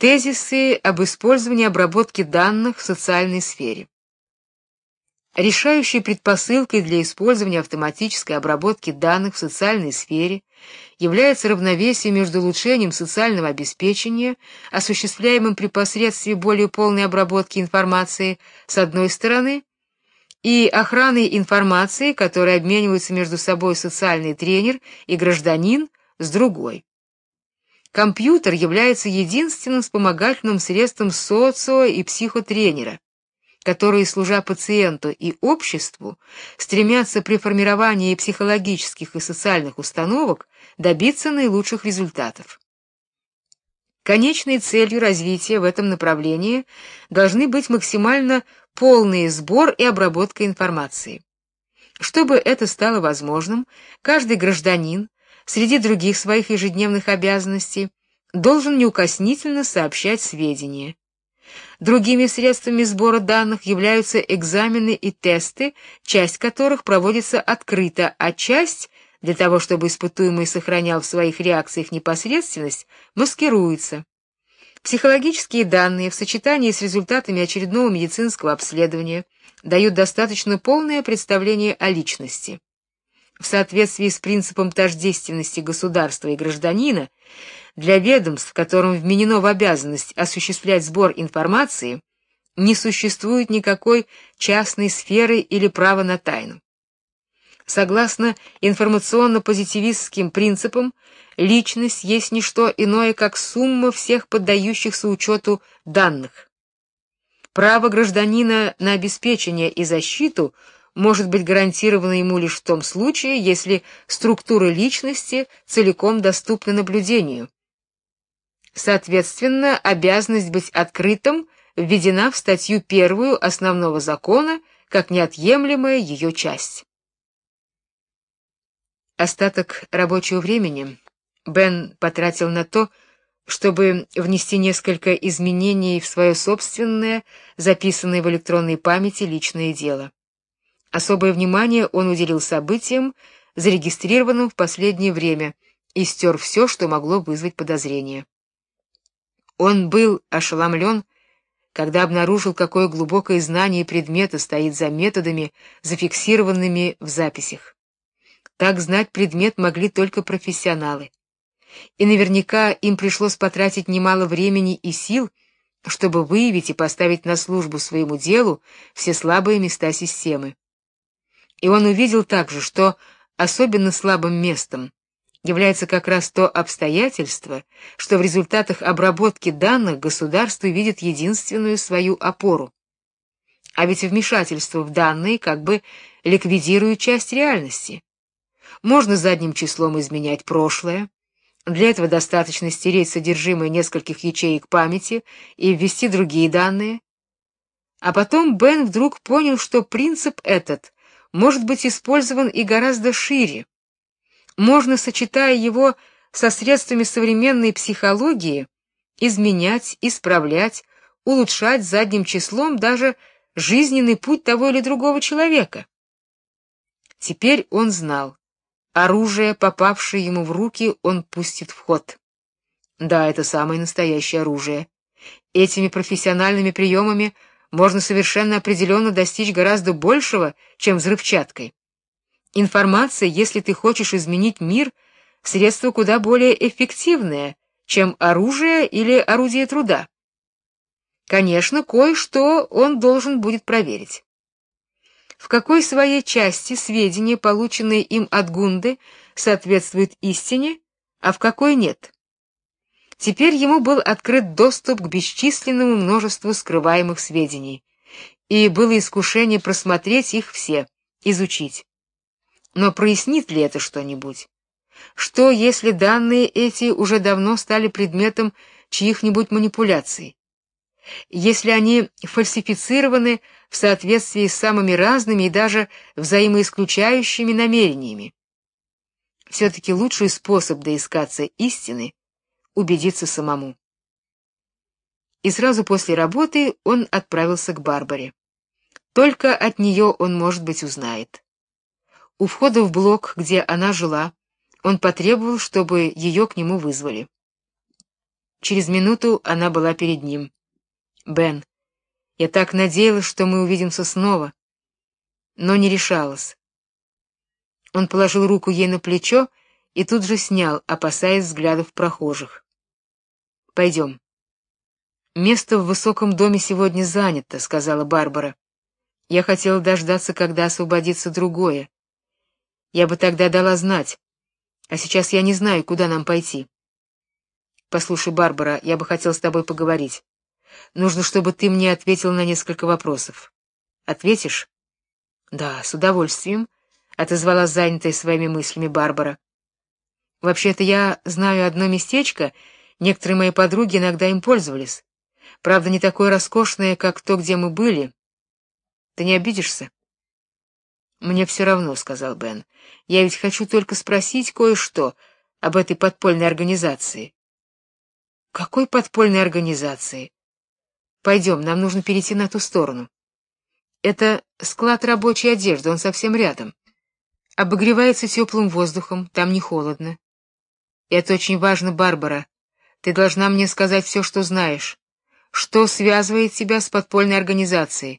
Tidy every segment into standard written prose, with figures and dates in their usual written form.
Тезисы об использовании обработки данных в социальной сфере. Решающей предпосылкой для использования автоматической обработки данных в социальной сфере является равновесие между улучшением социального обеспечения, осуществляемым при посредстве более полной обработки информации, с одной стороны, и охраной информации, которой обмениваются между собой социальный тренер и гражданин, с другой. Компьютер является единственным вспомогательным средством социо- и психотренера, которые, служа пациенту и обществу, стремятся при формировании психологических и социальных установок добиться наилучших результатов. Конечной целью развития в этом направлении должны быть максимально полный сбор и обработка информации. Чтобы это стало возможным, каждый гражданин среди других своих ежедневных обязанностей должен неукоснительно сообщать сведения. Другими средствами сбора данных являются экзамены и тесты, часть которых проводится открыто, а часть, для того чтобы испытуемый сохранял в своих реакциях непосредственность, маскируется. Психологические данные в сочетании с результатами очередного медицинского обследования дают достаточно полное представление о личности. В соответствии с принципом тождественности государства и гражданина, для ведомств, которым вменено в обязанность осуществлять сбор информации, не существует никакой частной сферы или права на тайну. Согласно информационно-позитивистским принципам, личность есть не что иное, как сумма всех поддающихся учету данных. Право гражданина на обеспечение и защиту может быть гарантировано ему лишь в том случае, если структура личности целиком доступна наблюдению. Соответственно, обязанность быть открытым введена в статью 1 Основного закона как неотъемлемая ее часть. Остаток рабочего времени Бен потратил на то, чтобы внести несколько изменений в свое собственное, записанное в электронной памяти личное дело. Особое внимание он уделил событиям, зарегистрированным в последнее время, и стер все, что могло вызвать подозрения. Он был ошеломлен, когда обнаружил, какое глубокое знание предмета стоит за методами, зафиксированными в записях. Так знать предмет могли только профессионалы. И наверняка им пришлось потратить немало времени и сил, чтобы выявить и поставить на службу своему делу все слабые места системы. И он увидел также, что особенно слабым местом является как раз то обстоятельство, что в результатах обработки данных государство видит единственную свою опору. А ведь вмешательство в данные как бы ликвидирует часть реальности. Можно задним числом изменять прошлое. Для этого достаточно стереть содержимое нескольких ячеек памяти и ввести другие данные. А потом Бен вдруг понял, что принцип этот может быть использован и гораздо шире. Можно, сочетая его со средствами современной психологии, изменять, исправлять, улучшать задним числом даже жизненный путь того или другого человека. Теперь он знал, оружие, попавшее ему в руки, он пустит в ход. Да, это самое настоящее оружие. Этими профессиональными приемами можно совершенно определенно достичь гораздо большего, чем взрывчаткой. Информация, если ты хочешь изменить мир, средство куда более эффективное, чем оружие или орудие труда. Конечно, кое-что он должен будет проверить. В какой своей части сведения, полученные им от Гунды, соответствуют истине, а в какой нет. Теперь ему был открыт доступ к бесчисленному множеству скрываемых сведений, и было искушение просмотреть их все, изучить. Но прояснит ли это что-нибудь? Что, если данные эти уже давно стали предметом чьих-нибудь манипуляций? Если они фальсифицированы в соответствии с самыми разными и даже взаимоисключающими намерениями? Все-таки лучший способ доискаться истины — убедиться самому. И сразу после работы он отправился к Барбаре. Только от нее он, может быть, узнает. У входа в блок, где она жила, он потребовал, чтобы ее к нему вызвали. Через минуту она была перед ним. «Бен, я так надеялась, что мы увидимся снова, но не решалась». Он положил руку ей на плечо и тут же снял, опасаясь взглядов прохожих. «Пойдем». «Место в высоком доме сегодня занято», — сказала Барбара. «Я хотела дождаться, когда освободится другое. Я бы тогда дала знать, а сейчас я не знаю, куда нам пойти». «Послушай, Барбара, я бы хотел с тобой поговорить. Нужно, чтобы ты мне ответил на несколько вопросов. Ответишь?» «Да, с удовольствием», — отозвалась занятая своими мыслями Барбара. «Вообще-то я знаю одно местечко, некоторые мои подруги иногда им пользовались. Правда, не такое роскошное, как то, где мы были. Ты не обидишься?» «Мне все равно», — сказал Бен. «Я ведь хочу только спросить кое-что об этой подпольной организации». «Какой подпольной организации?» «Пойдем, нам нужно перейти на ту сторону. Это склад рабочей одежды, он совсем рядом. Обогревается теплым воздухом, там не холодно. И это очень важно, Барбара. Ты должна мне сказать все, что знаешь. Что связывает тебя с подпольной организацией?»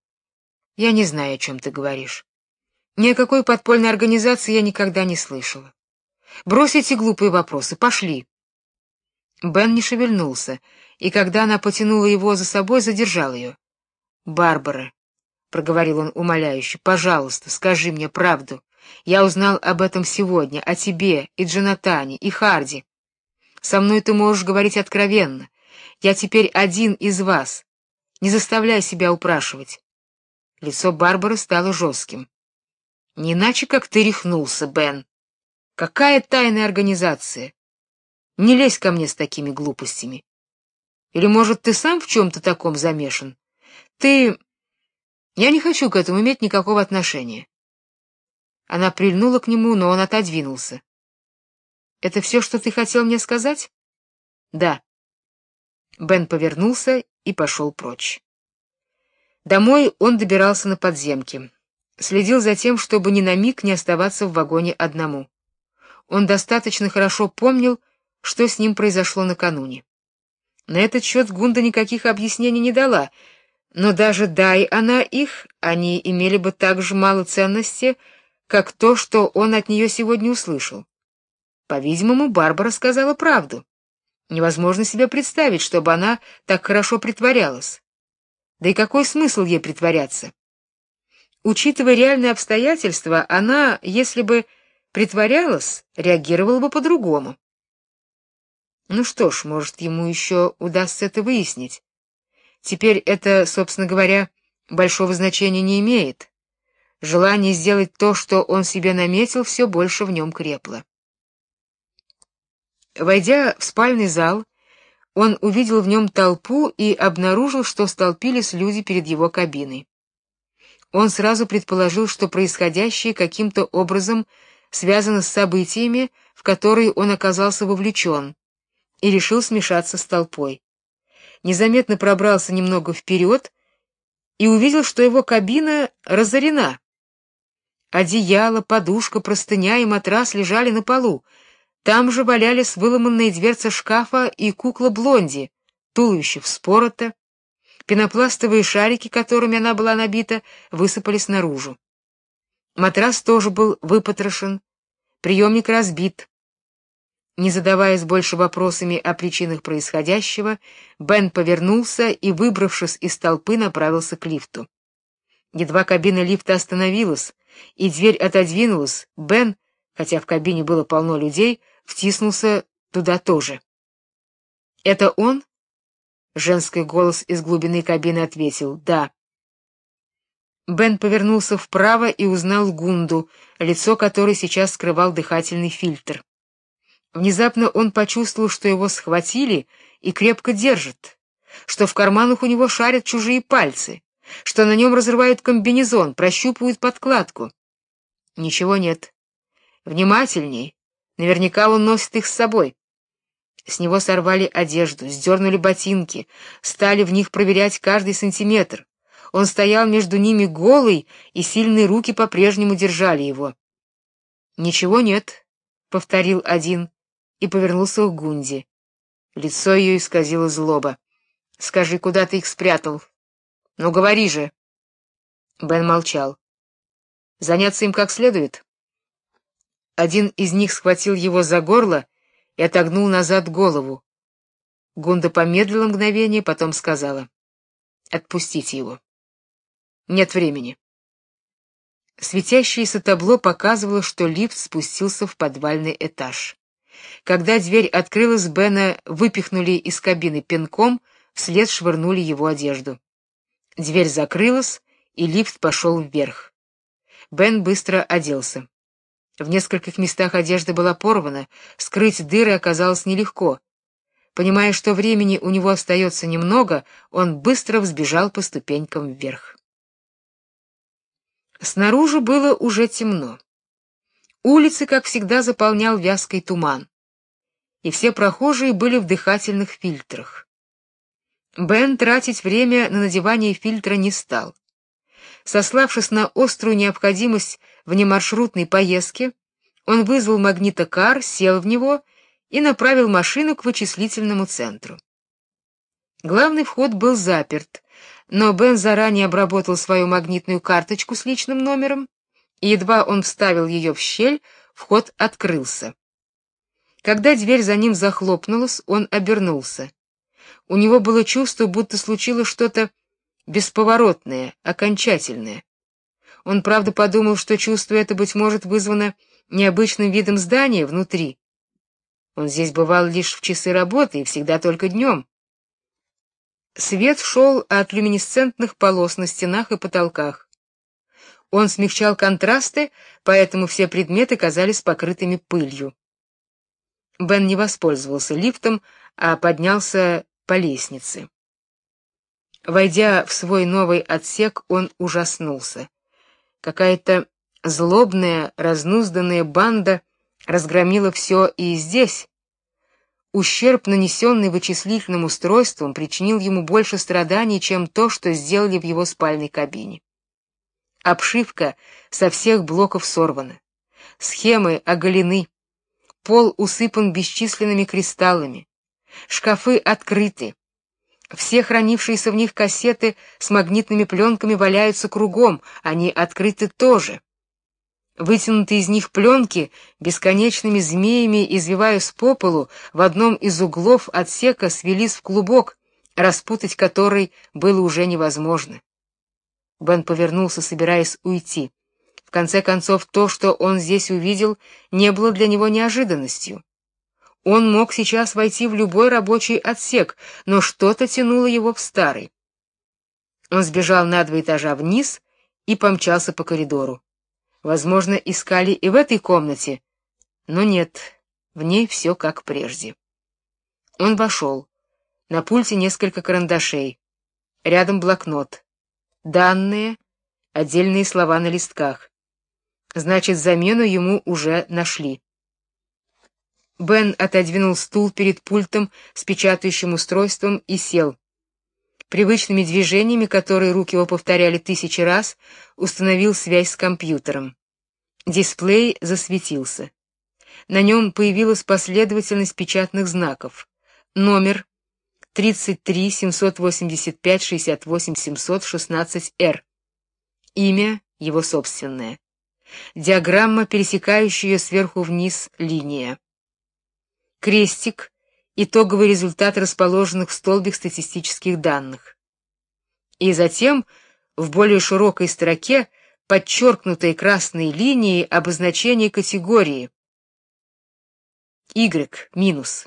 «Я не знаю, о чем ты говоришь. Ни о какой подпольной организации я никогда не слышала. Брось эти глупые вопросы, пошли». Бен не шевельнулся, и когда она потянула его за собой, задержал ее. «Барбара», — проговорил он умоляюще, — «пожалуйста, скажи мне правду. Я узнал об этом сегодня, о тебе, и Джонатане, и Харди. Со мной ты можешь говорить откровенно. Я теперь один из вас. Не заставляй себя упрашивать». Лицо Барбары стало жестким. «Не иначе, как ты рехнулся, Бен. Какая тайная организация? Не лезь ко мне с такими глупостями. Или, может, ты сам в чем-то таком замешан? Ты... Я не хочу к этому иметь никакого отношения». Она прильнула к нему, но он отодвинулся. «Это все, что ты хотел мне сказать?» «Да». Бен повернулся и пошел прочь. Домой он добирался на подземке. Следил за тем, чтобы ни на миг не оставаться в вагоне одному. Он достаточно хорошо помнил, что с ним произошло накануне. На этот счет Гунда никаких объяснений не дала, но даже дай она их, они имели бы так же мало ценности, как то, что он от нее сегодня услышал. По-видимому, Барбара сказала правду. Невозможно себе представить, чтобы она так хорошо притворялась. Да и какой смысл ей притворяться? Учитывая реальные обстоятельства, она, если бы притворялась, реагировала бы по-другому. Ну что ж, может, ему еще удастся это выяснить. Теперь это, собственно говоря, большого значения не имеет. Желание сделать то, что он себе наметил, все больше в нем крепло. Войдя в спальный зал, он увидел в нем толпу и обнаружил, что столпились люди перед его кабиной. Он сразу предположил, что происходящее каким-то образом связано с событиями, в которые он оказался вовлечен, и решил смешаться с толпой. Незаметно пробрался немного вперед и увидел, что его кабина разорена. Одеяло, подушка, простыня и матрас лежали на полу. Там же валялись выломанные дверцы шкафа и кукла Блонди, туловище вспорото, пенопластовые шарики, которыми она была набита, высыпались наружу. Матрас тоже был выпотрошен, приемник разбит. Не задаваясь больше вопросами о причинах происходящего, Бен повернулся и, выбравшись из толпы, направился к лифту. Едва кабина лифта остановилась и дверь отодвинулась, Бен, хотя в кабине было полно людей, втиснулся туда тоже. «Это он?» — женский голос из глубины кабины ответил «да». Бен повернулся вправо и узнал Гунду, лицо которой сейчас скрывал дыхательный фильтр. Внезапно он почувствовал, что его схватили и крепко держат, что в карманах у него шарят чужие пальцы, что на нем разрывают комбинезон, прощупывают подкладку. Ничего нет. Внимательней. Наверняка он носит их с собой. С него сорвали одежду, сдернули ботинки, стали в них проверять каждый сантиметр. Он стоял между ними голый, и сильные руки по-прежнему держали его. «Ничего нет», — повторил один и повернулся к Гунде. Лицо ее исказило злоба. «Скажи, куда ты их спрятал? Ну, говори же!» Бен молчал. «Заняться им как следует?» Один из них схватил его за горло и отогнул назад голову. Гунда помедлила мгновение, потом сказала: «Отпустите его. Нет времени». Светящееся табло показывало, что лифт спустился в подвальный этаж. Когда дверь открылась, Бена выпихнули из кабины пинком, вслед швырнули его одежду. Дверь закрылась, и лифт пошел вверх. Бен быстро оделся. В нескольких местах одежда была порвана, скрыть дыры оказалось нелегко. Понимая, что времени у него остается немного, он быстро взбежал по ступенькам вверх. Снаружи было уже темно. Улицы, как всегда, заполнял вязкий туман, и все прохожие были в дыхательных фильтрах. Бен тратить время на надевание фильтра не стал. Сославшись на острую необходимость внемаршрутной поездки, он вызвал магнитокар, сел в него и направил машину к вычислительному центру. Главный вход был заперт, но Бен заранее обработал свою магнитную карточку с личным номером, и едва он вставил ее в щель, вход открылся. Когда дверь за ним захлопнулась, он обернулся. У него было чувство, будто случилось что-то бесповоротное, окончательное. Он, правда, подумал, что чувство это, быть может, вызвано необычным видом здания внутри. Он здесь бывал лишь в часы работы и всегда только днем. Свет шел от люминесцентных полос на стенах и потолках. Он смягчал контрасты, поэтому все предметы казались покрытыми пылью. Бен не воспользовался лифтом, а поднялся по лестнице. Войдя в свой новый отсек, он ужаснулся. Какая-то злобная, разнузданная банда разгромила все и здесь. Ущерб, нанесенный вычислительным устройством, причинил ему больше страданий, чем то, что сделали в его спальной кабине. Обшивка со всех блоков сорвана, схемы оголены, пол усыпан бесчисленными кристаллами, шкафы открыты, все хранившиеся в них кассеты с магнитными пленками валяются кругом, они открыты тоже. Вытянутые из них пленки бесконечными змеями, извиваясь по полу, в одном из углов отсека свелись в клубок, распутать который было уже невозможно. Бен повернулся, собираясь уйти. В конце концов, то, что он здесь увидел, не было для него неожиданностью. Он мог сейчас войти в любой рабочий отсек, но что-то тянуло его в старый. Он сбежал на 2 этажа вниз и помчался по коридору. Возможно, искали и в этой комнате, но нет, в ней все как прежде. Он вошел. На пульте несколько карандашей. Рядом блокнот. Данные, отдельные слова на листках. Значит, замену ему уже нашли. Бен отодвинул стул перед пультом с печатающим устройством и сел. Привычными движениями, которые руки его повторяли 1000 раз, установил связь с компьютером. Дисплей засветился. На нем появилась последовательность печатных знаков. Номер 33-785-68-716-R. Имя его собственное. Диаграмма, пересекающая сверху вниз линия. Крестик — итоговый результат расположенных в столбик статистических данных. И затем в более широкой строке подчеркнутой красной линией обозначение категории Y-.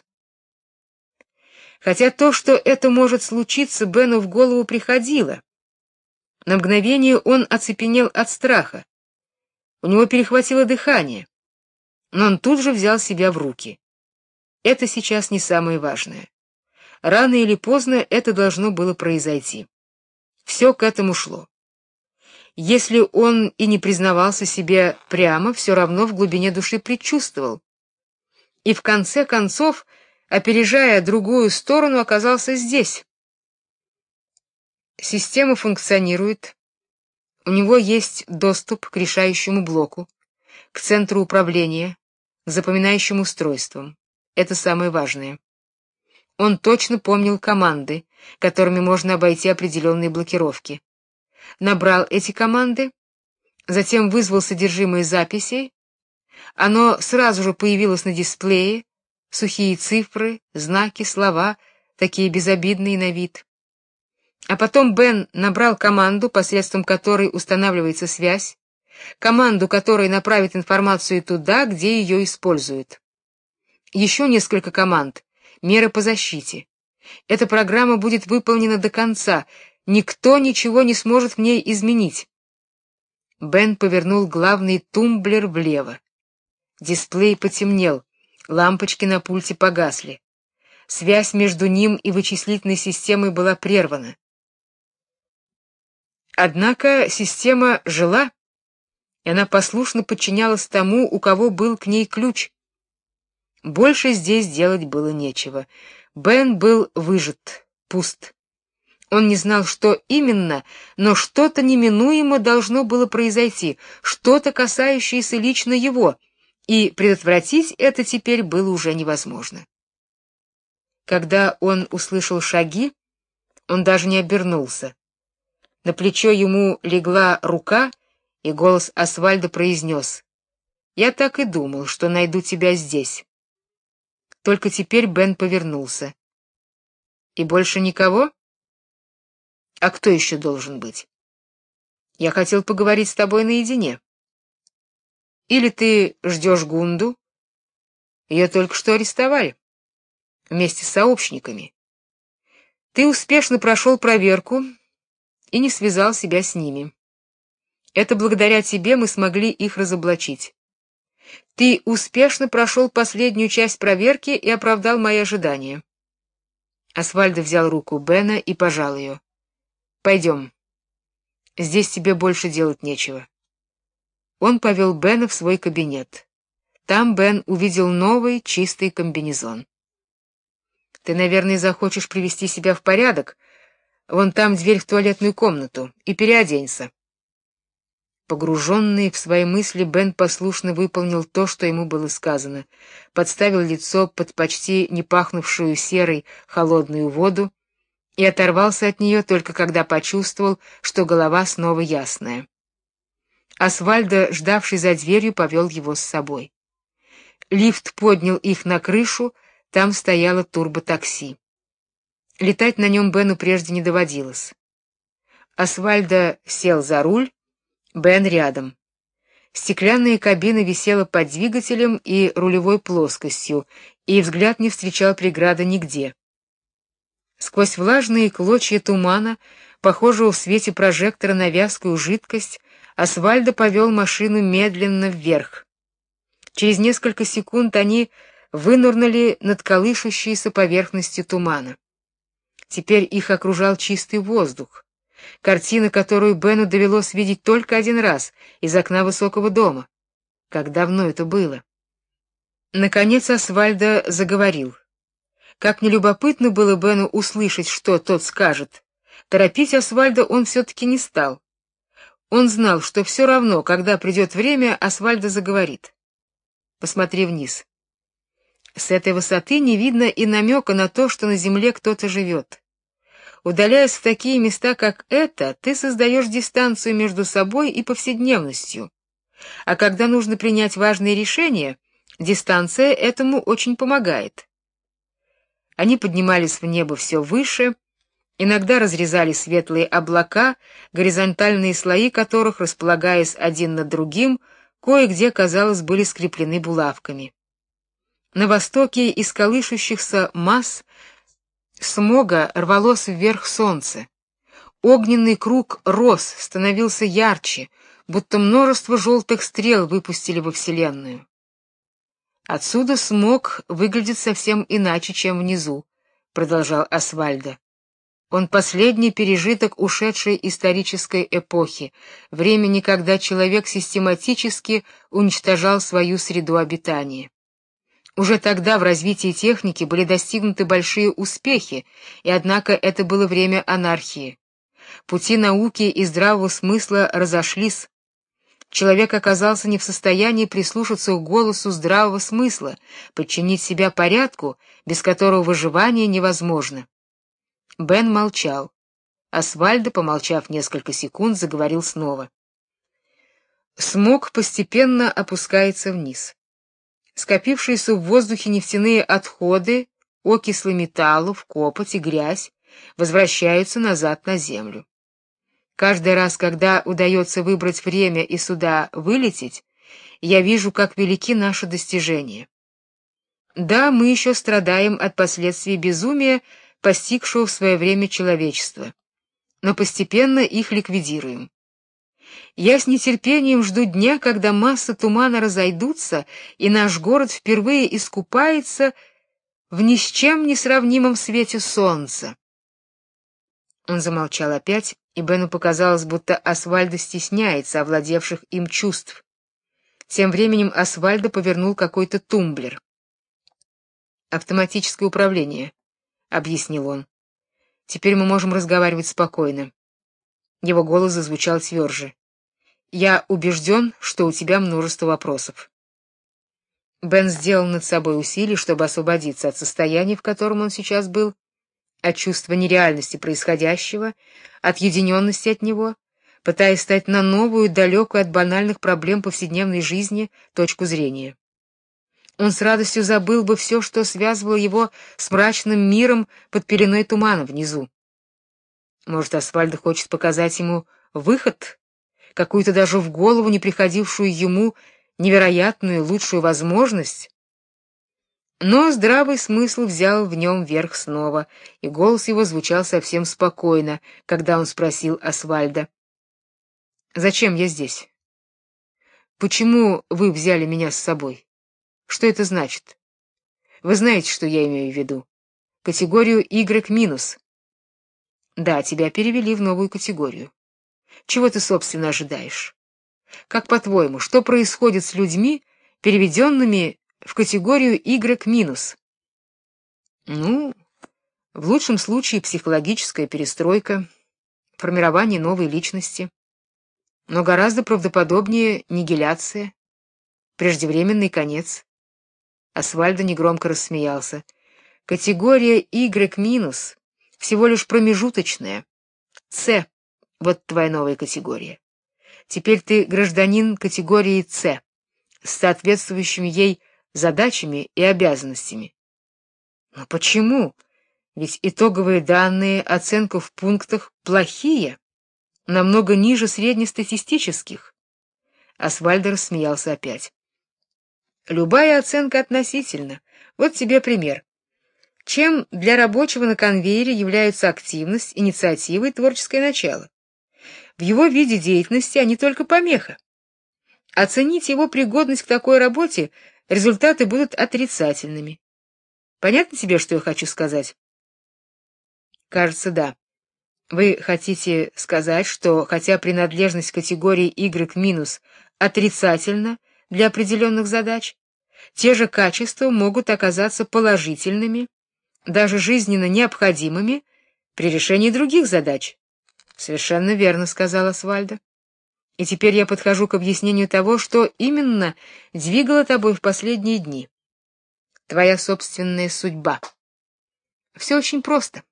Хотя то, что это может случиться, Бену в голову приходило. На мгновение он оцепенел от страха. У него перехватило дыхание. Но он тут же взял себя в руки. Это сейчас не самое важное. Рано или поздно это должно было произойти. Все к этому шло. Если он и не признавался себе прямо, все равно в глубине души предчувствовал. И в конце концов, опережая другую сторону, оказался здесь. Система функционирует. У него есть доступ к решающему блоку, к центру управления, к запоминающим устройствам. Это самое важное. Он точно помнил команды, которыми можно обойти определенные блокировки. Набрал эти команды, затем вызвал содержимое записей. Оно сразу же появилось на дисплее, сухие цифры, знаки, слова, такие безобидные на вид. А потом Бен набрал команду, посредством которой устанавливается связь, команду, которая направит информацию туда, где ее используют. Еще несколько команд, меры по защите. Эта программа будет выполнена до конца, никто ничего не сможет в ней изменить. Бен повернул главный тумблер влево. Дисплей потемнел, лампочки на пульте погасли. Связь между ним и вычислительной системой была прервана. Однако система жила, и она послушно подчинялась тому, у кого был к ней ключ. Больше здесь делать было нечего. Бен был выжат, пуст. Он не знал, что именно, но что-то неминуемо должно было произойти, что-то касающееся лично его, и предотвратить это теперь было уже невозможно. Когда он услышал шаги, он даже не обернулся. На плечо ему легла рука, и голос Освальда произнес: «Я так и думал, что найду тебя здесь». Только теперь Бен повернулся. «И больше никого? А кто еще должен быть? Я хотел поговорить с тобой наедине. Или ты ждешь Гунду? Ее только что арестовали, вместе с сообщниками. Ты успешно прошел проверку и не связал себя с ними. Это благодаря тебе мы смогли их разоблачить. Ты успешно прошел последнюю часть проверки и оправдал мои ожидания». Освальдо взял руку Бена и пожал ее. «Пойдем. Здесь тебе больше делать нечего». Он повел Бена в свой кабинет. Там Бен увидел новый чистый комбинезон. «Ты, наверное, захочешь привести себя в порядок. Вон там дверь в туалетную комнату, и переоденься». Погруженный в свои мысли, Бен послушно выполнил то, что ему было сказано, подставил лицо под почти не пахнувшую серой холодную воду и оторвался от нее только когда почувствовал, что голова снова ясная. Освальдо, ждавший за дверью, повел его с собой. Лифт поднял их на крышу, там стояло турботакси. Летать на нем Бену прежде не доводилось. Освальдо сел за руль, Бен рядом. Стеклянная кабина висела под двигателем и рулевой плоскостью, и взгляд не встречал преграды нигде. Сквозь влажные клочья тумана, похожего в свете прожектора на вязкую жидкость, Освальдо повел машину медленно вверх. Через несколько секунд они вынырнули над колышущейся поверхностью тумана. Теперь их окружал чистый воздух. Картина, которую Бену довелось видеть только один раз из окна высокого дома. Как давно это было? Наконец Освальдо заговорил. Как нелюбопытно было Бену услышать, что тот скажет. Торопить Освальдо он все-таки не стал. Он знал, что все равно, когда придет время, Освальдо заговорит. Посмотри вниз. С этой высоты не видно и намека на то, что на земле кто-то живет. Удаляясь в такие места, как это, ты создаешь дистанцию между собой и повседневностью. А когда нужно принять важные решения, дистанция этому очень помогает. Они поднимались в небо все выше, иногда разрезали светлые облака, горизонтальные слои которых, располагаясь один над другим, кое-где, казалось, были скреплены булавками. На востоке из колышущихся масс смога рвалось вверх солнце. Огненный круг рос, становился ярче, будто множество желтых стрел выпустили во Вселенную. Отсюда смог выглядит совсем иначе, чем внизу, продолжал Освальдо. Он последний пережиток ушедшей исторической эпохи, времени, когда человек систематически уничтожал свою среду обитания. Уже тогда в развитии техники были достигнуты большие успехи, и однако это было время анархии. Пути науки и здравого смысла разошлись. Человек оказался не в состоянии прислушаться к голосу здравого смысла, подчинить себя порядку, без которого выживание невозможно. Бен молчал. Освальдо, помолчав несколько секунд, заговорил снова. Смог постепенно опускается вниз. Скопившиеся в воздухе нефтяные отходы, окислы металлов, копоть и грязь возвращаются назад на землю. Каждый раз, когда удается выбрать время и сюда вылететь, я вижу, как велики наши достижения. Да, мы еще страдаем от последствий безумия, постигшего в свое время человечество, но постепенно их ликвидируем. Я с нетерпением жду дня, когда массы тумана разойдутся, и наш город впервые искупается в ни с чем не сравнимом свете солнца. Он замолчал опять, и Бену показалось, будто Освальдо стесняется овладевших им чувств. Тем временем Освальдо повернул какой-то тумблер. «Автоматическое управление», — объяснил он. «Теперь мы можем разговаривать спокойно». Его голос зазвучал тверже. «Я убежден, что у тебя множество вопросов». Бен сделал над собой усилие, чтобы освободиться от состояния, в котором он сейчас был, от чувства нереальности происходящего, от отъединенности от него, пытаясь стать на новую, далекую от банальных проблем повседневной жизни точку зрения. Он с радостью забыл бы все, что связывало его с мрачным миром под пеленой тумана внизу. Может, Освальдо хочет показать ему выход, какую-то даже в голову не приходившую ему невероятную, лучшую возможность? Но здравый смысл взял в нем верх снова, и голос его звучал совсем спокойно, когда он спросил Освальда: «Зачем я здесь? Почему вы взяли меня с собой? Что это значит? Вы знаете, что я имею в виду? Категорию Y-. Да, тебя перевели в новую категорию. Чего ты, собственно, ожидаешь? Как по-твоему, что происходит с людьми, переведенными в категорию Y-? Ну, в лучшем случае психологическая перестройка, формирование новой личности, но гораздо правдоподобнее нигиляция, преждевременный конец. Освальдо негромко рассмеялся. Категория Y- всего лишь промежуточная. С — вот твоя новая категория. Теперь ты гражданин категории С, с соответствующими ей задачами и обязанностями. Но почему? Ведь итоговые данные, оценка в пунктах плохие, намного ниже среднестатистических. Освальдо рассмеялся опять. Любая оценка относительна. Вот тебе пример. Чем для рабочего на конвейере являются активность, инициатива и творческое начало? В его виде деятельности они только помеха. Оценить его пригодность к такой работе, результаты будут отрицательными. Понятно тебе, что я хочу сказать? Кажется, да. Вы хотите сказать, что хотя принадлежность к категории Y- отрицательна для определенных задач, те же качества могут оказаться положительными, даже жизненно необходимыми при решении других задач. Совершенно верно, сказал Освальдо. И теперь я подхожу к объяснению того, что именно двигало тобой в последние дни. Твоя собственная судьба. Все очень просто.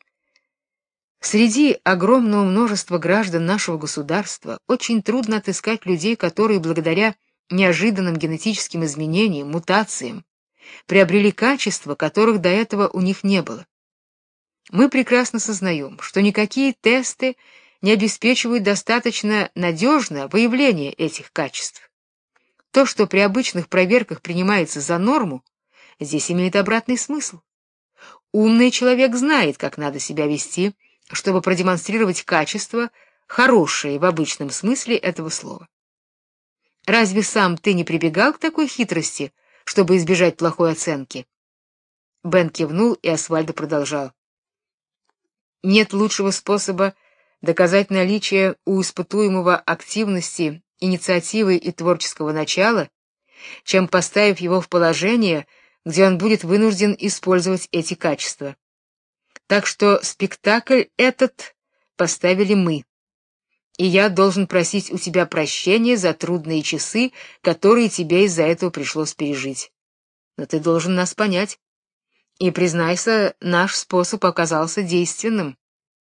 Среди огромного множества граждан нашего государства очень трудно отыскать людей, которые благодаря неожиданным генетическим изменениям, мутациям, приобрели качества, которых до этого у них не было. Мы прекрасно сознаем, что никакие тесты не обеспечивают достаточно надежно выявление этих качеств. То, что при обычных проверках принимается за норму, здесь имеет обратный смысл. Умный человек знает, как надо себя вести, чтобы продемонстрировать качества, хорошие в обычном смысле этого слова. Разве сам ты не прибегал к такой хитрости, чтобы избежать плохой оценки? Бен кивнул, и Освальдо продолжал. Нет лучшего способа доказать наличие у испытуемого активности, инициативы и творческого начала, чем поставив его в положение, где он будет вынужден использовать эти качества. Так что спектакль этот поставили мы. и я должен просить у тебя прощения за трудные часы, которые тебе из-за этого пришлось пережить. Но ты должен нас понять. И, признайся, наш способ оказался действенным.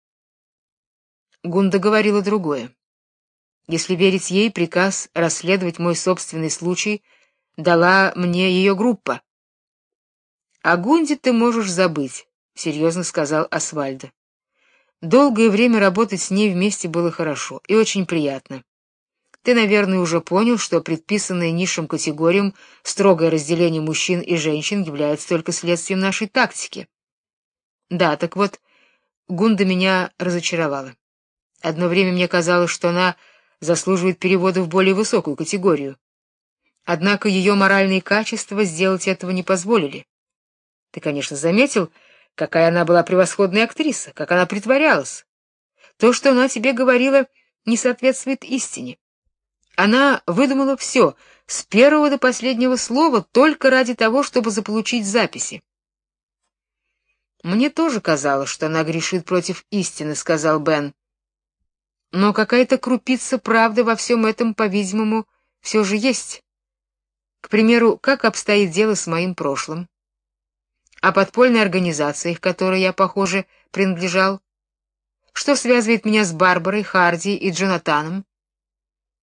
Гунда говорила другое. Если верить ей, приказ расследовать мой собственный случай дала мне ее группа. О Гунде ты можешь забыть, серьезно сказал Освальдо. Долгое время работать с ней вместе было хорошо и очень приятно. Ты, наверное, уже понял, что предписанное низшим категориям строгое разделение мужчин и женщин является только следствием нашей тактики. Да, так вот, Гунда меня разочаровала. Одно время мне казалось, что она заслуживает перевода в более высокую категорию. Однако ее моральные качества сделать этого не позволили. Ты, конечно, заметил, какая она была превосходная актриса, как она притворялась. То, что она тебе говорила, не соответствует истине. Она выдумала все, с первого до последнего слова, только ради того, чтобы заполучить записи. Мне тоже казалось, что она грешит против истины, сказал Бен. Но какая-то крупица правды во всем этом, по-видимому, все же есть. К примеру, как обстоит дело с моим прошлым? О подпольной организации, к которой я, похоже, принадлежал? Что связывает меня с Барбарой, Харди и Джонатаном?